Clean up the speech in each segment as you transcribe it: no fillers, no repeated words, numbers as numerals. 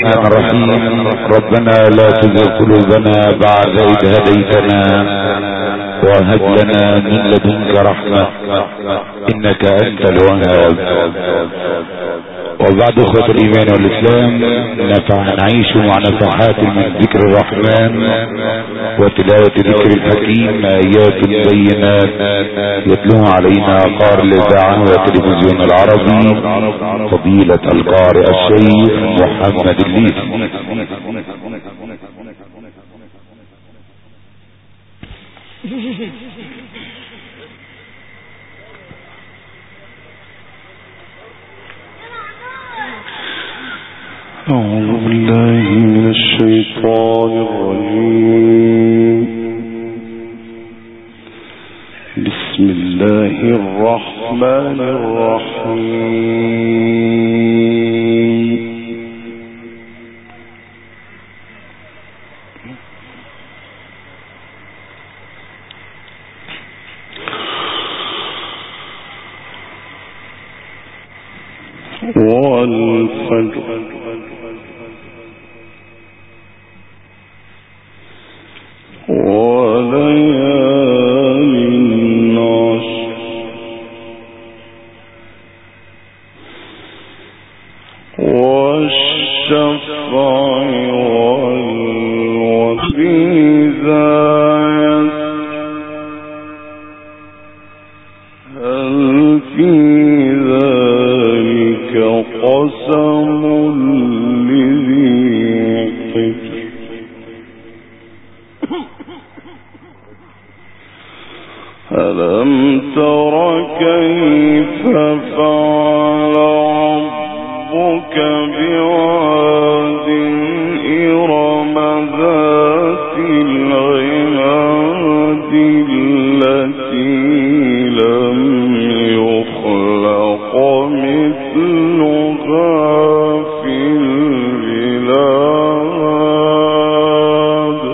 الرحمن الرحيم. ربنا لا تزغ قلوبنا بعد إذ هديتنا وهب لنا من لدنك رحمة إنك أنت الوهاب. وبعد اخوة الايمان والاسلام نعيش مع نفحات من ذكر الرحمن وتلاوة ذكر الحكيم ايات بينات يتلوها علينا قارئ الاذاعة والتلفزيون العربي فضيلة القارئ الشيخ محمد الليثي. أعوذ بالله من الشيطان الرجيم. بسم الله الرحمن الرحيم. والفجر وليال العشر والشفع والوتر إذا هل في ذلك قسم لذي حجر. ألم تر كيف فعل ربك بعاد إرم ذات العماد التي لم يخلق مثلها في البلاد.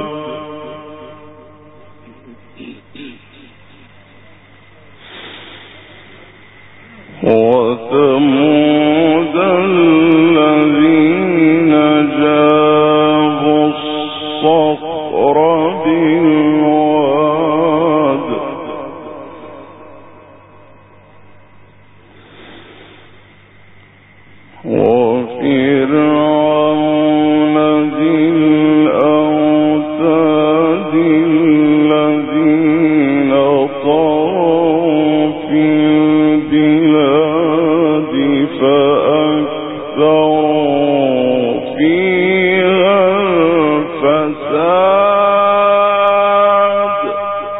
وثمود الذين جابوا الصخر بالواد وفرعون ذي الأوتاد الذين طغوا في البلاد فأكثروا فيها الفساد.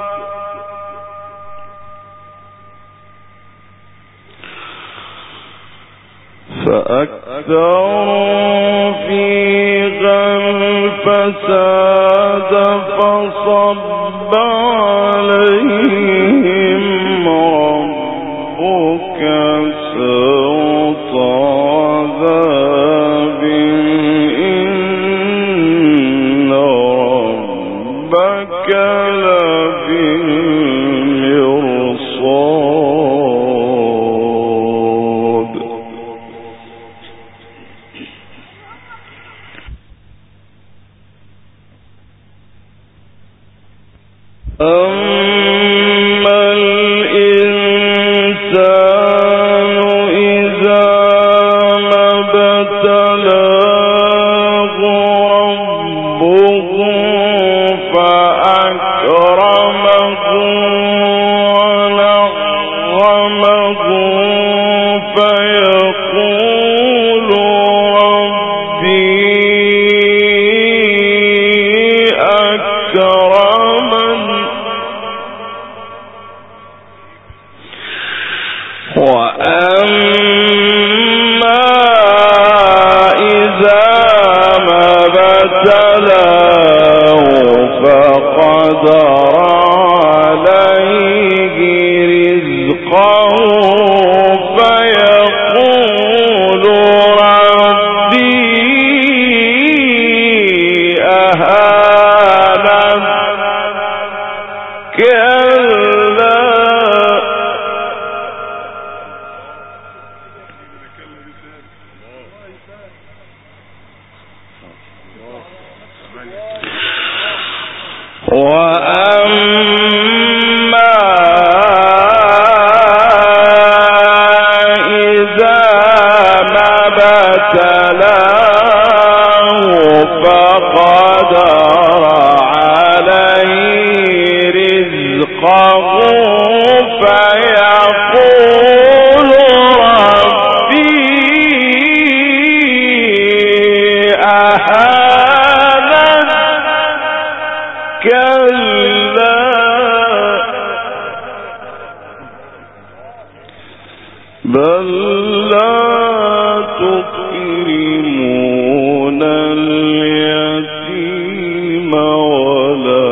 فصب عليهم ربك سوط عذاب إن ربك لبالمرصاد. أما الإنسان إذا ما ابتلاه ربه فأكرمه ونعمه فيقول ربي أكرمن. وأما إذا ما ابتلاه فقدر عليه رزقه فيقول ربي أهانن. كلا بل لا تكرمون اليتيم ولا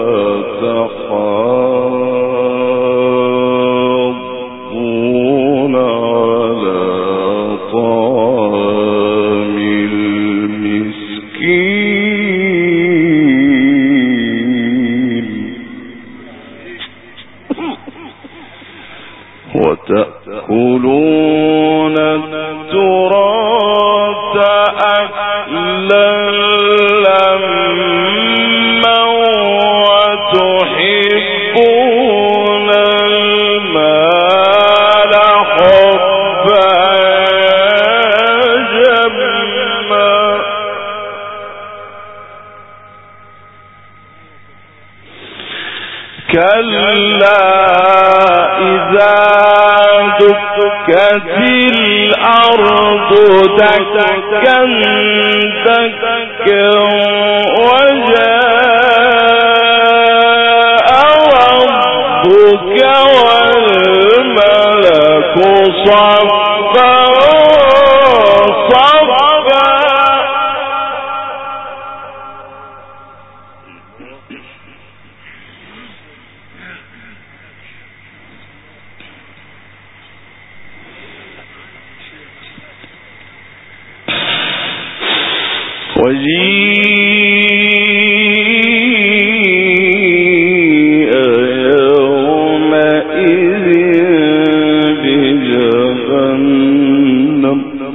تحاضون على طعام المسكين وتأكلون التراث أكلا لما وتحبون المال حبا جما كلا إذا دكت الأرض دكا دكا وجاء ربك والملك صفا صفا وجيء يومئذ بجهنم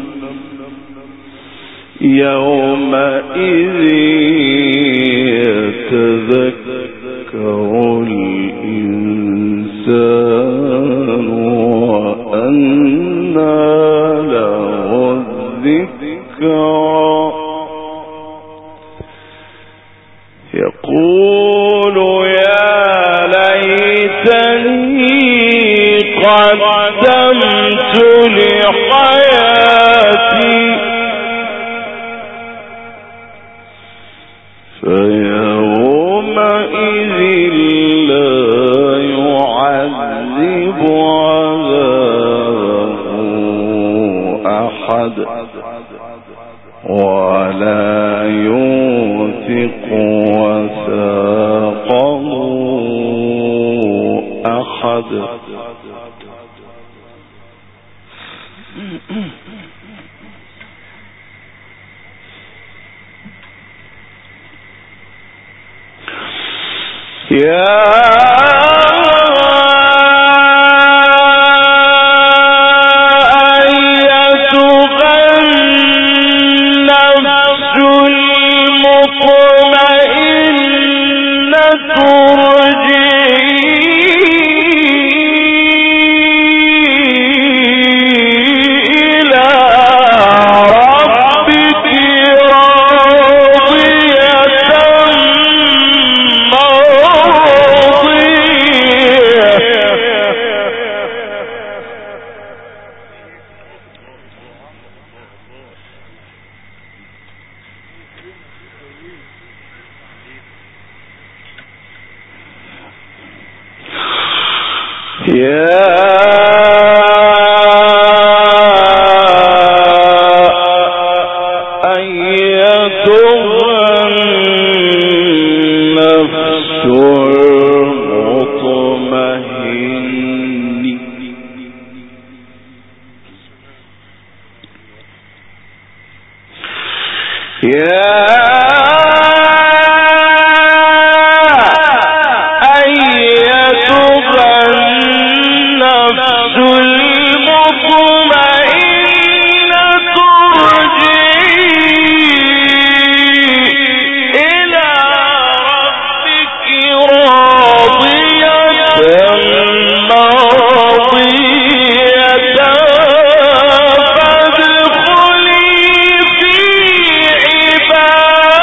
يومئذ يتذكر الإنسان وأنى له الذكرى يقول يا ليتني قدمت لحياتي فيومئذ لا يعذب عذابه أحد ولا يوثق وثاقه أحد يا فادخلي في عبادي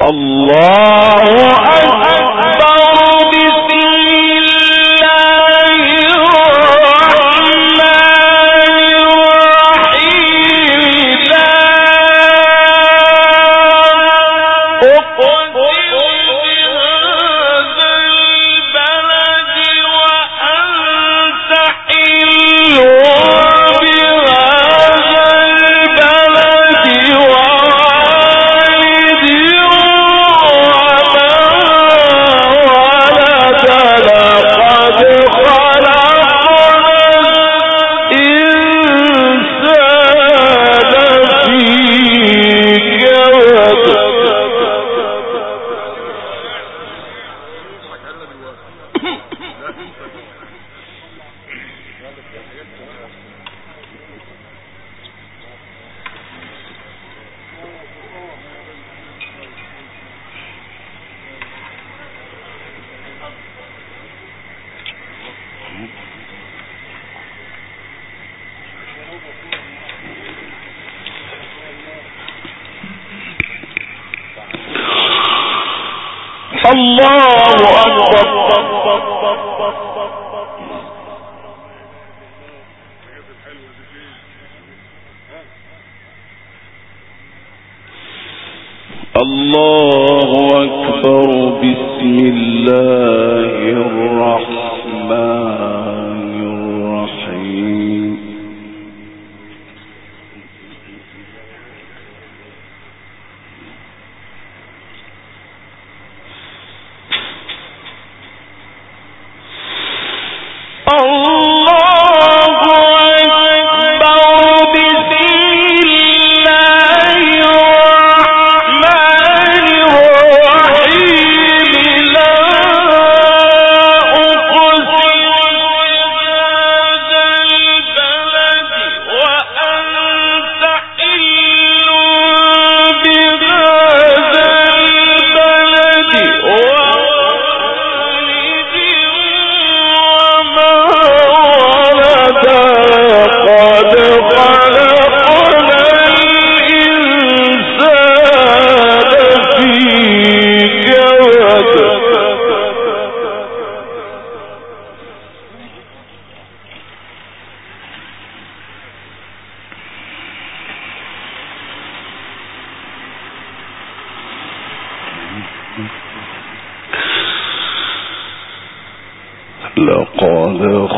لقد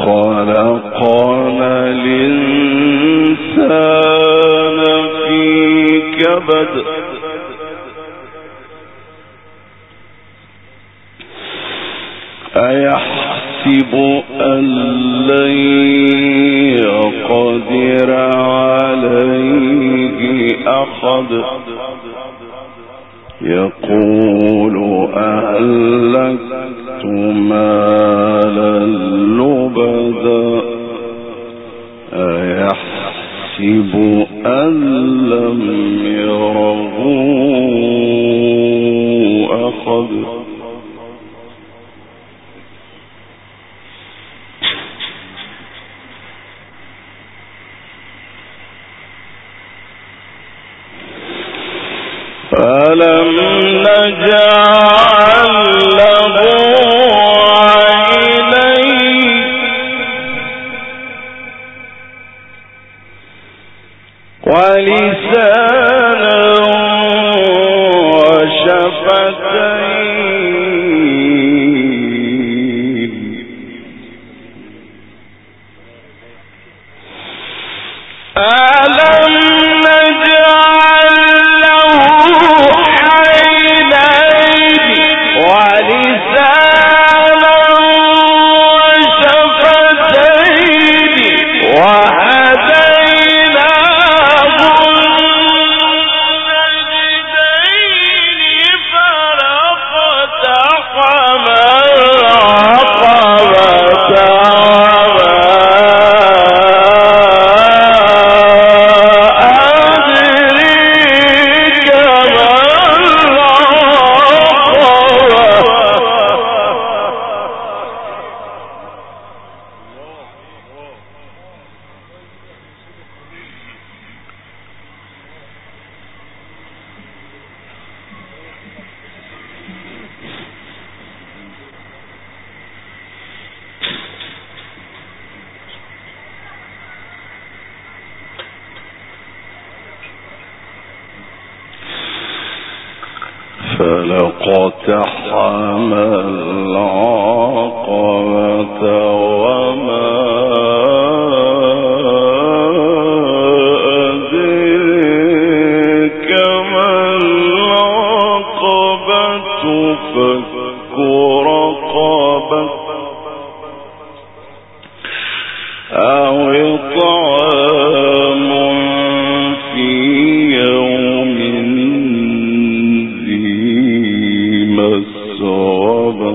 خلقنا الإنسان في كبد أيحسب أن لن يقدر عليه أحد يقول أهلكت مالا لبدا أيحسب أن لم يره أحد ألم نجعل له عينين ولسانا وشفتين ألم نجعل له عينين فلقتحم العقبة وما أدريك ما العقبة فك رقبة أو إطعام في يوم ذي مسغبة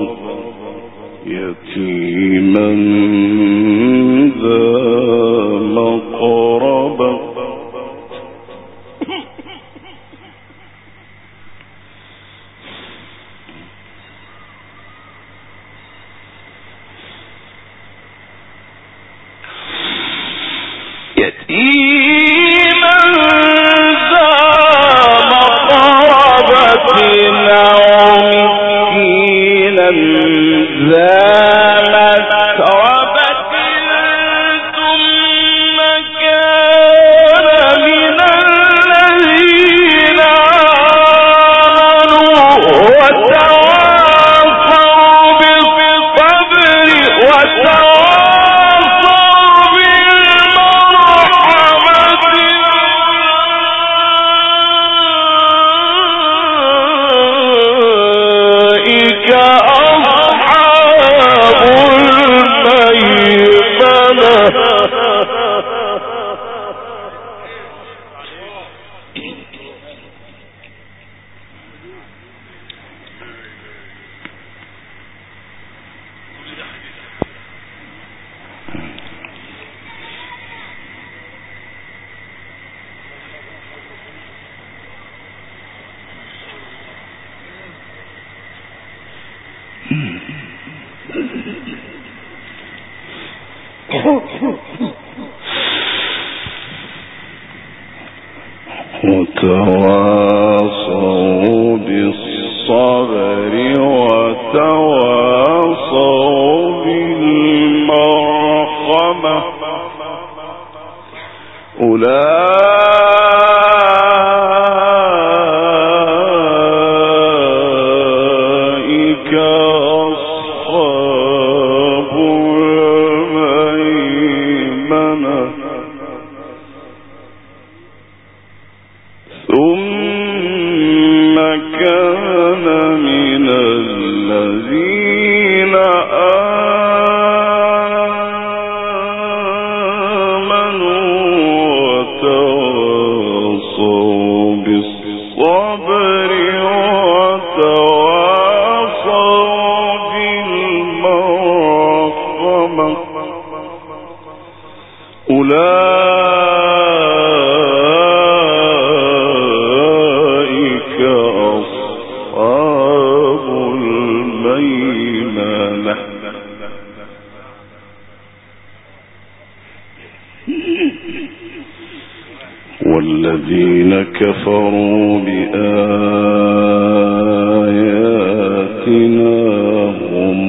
يتيما ذا مقربة وتواصوا بالصبر وتواصوا بالمرحمة أولئك أصحاب الميمنة ثم كان من الذين آمنوا وتواصوا بالصبر وتواصوا بالمرحمة أولئك أصحاب الميمنة والذين كفروا بآياتنا هم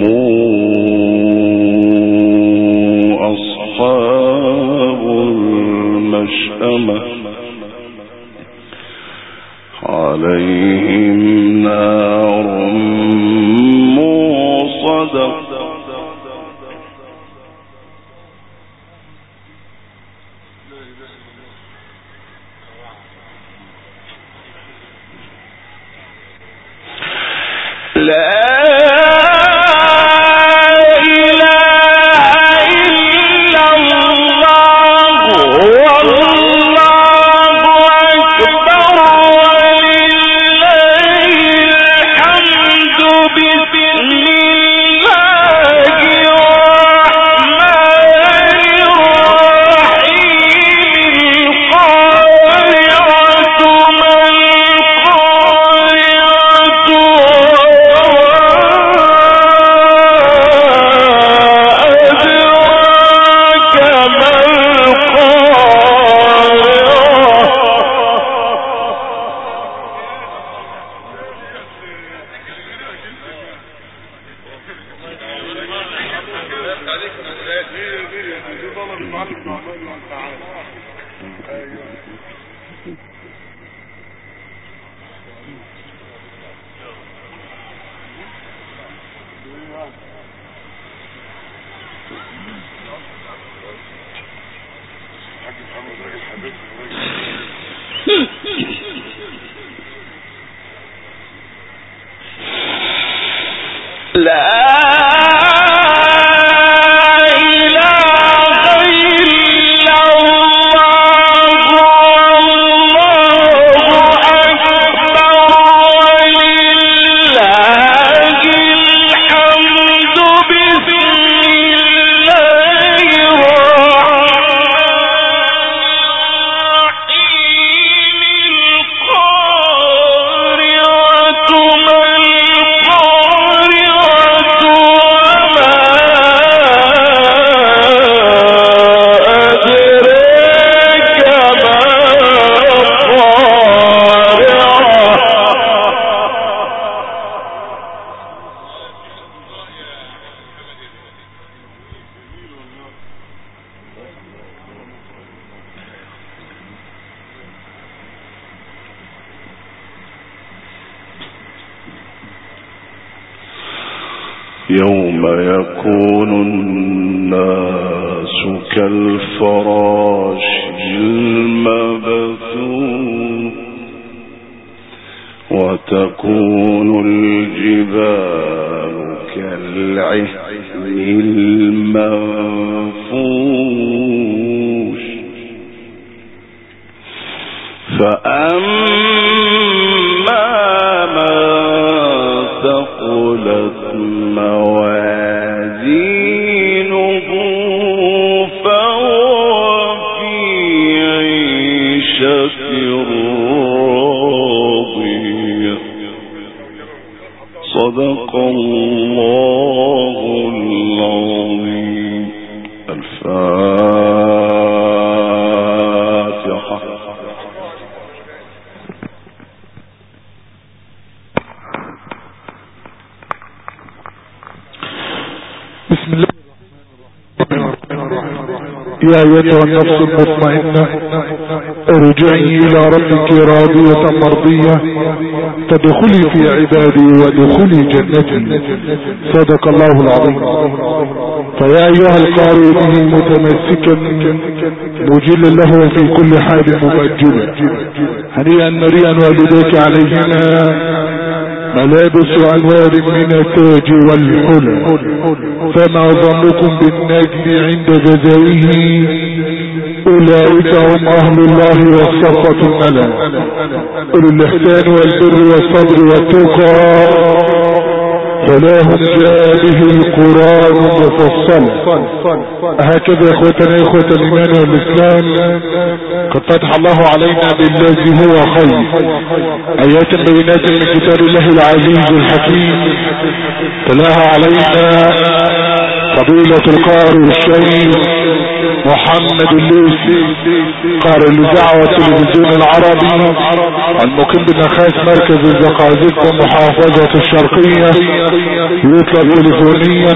أصحاب المشأمة عليهم نار موصدة يوم يكون الناس كالفراش المبثوث وتكون الجبال كالعهن المنفوش فأما من ثقلت موازينه فهو في عيشة راضية صدق الله العظيم. الفاتحة. بسم الله يا أيتها النفس المطمئنة ارجعي إلى ربك راضية مرضية تدخلي في عبادي وادخلي جنتي صدق الله العظيم. فيا أيها القارئ به متمسكا مجلا له في كل حال مبجلا هنيئا مريئا والديك عليهما ملابس أنوار من التاج والحلى فما ظنكم بالنجم عند جزائه أولئك هم أهل الله والصفة الملا أولو الإحسان والبر والصبر والتقى فلاهم جاء به القرآن مفصل. هكذا إخوتنا إخوة الإيمان والإسلام قد فتح الله علينا بالذي هو خير آيات بينات من كتاب الله العزيز الحكيم تلاها علينا فضيلة القارئ الشيخ محمد الليثي قارئ الإذاعة والتلفزيون العربي المقيم بنخاس مركز الزقازيق ومحافظة الشرقية يطلب تليفونيا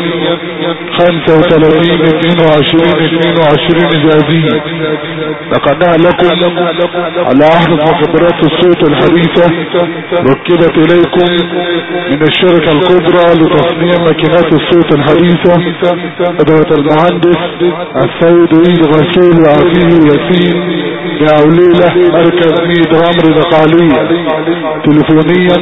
35-22-22 جازية. نقلناها لكم على أحدث مخبرات الصوت الحديثة ركبت إليكم من الشركة الكبرى لتصنيع ماكينات الصوت الحديثة أدوة المهندس السيد عيد غسيل وعفيه ياسين بأوليلة مركز ميد غمر دقالية تليفونيا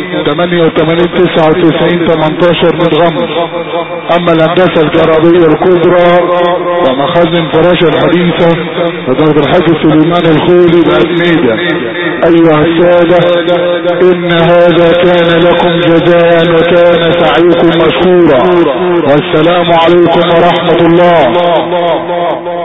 88-99-18 ميد غمر. أما الهندسة الكهربائية الكبرى ومخازن فراشة الحديثة ودرب الحاج سليمان الخولي بأدميدة. أيها السادة إن هذا كان لكم جزاء وكان سعيكم مشكورا والسلام عليكم ورحمة الله.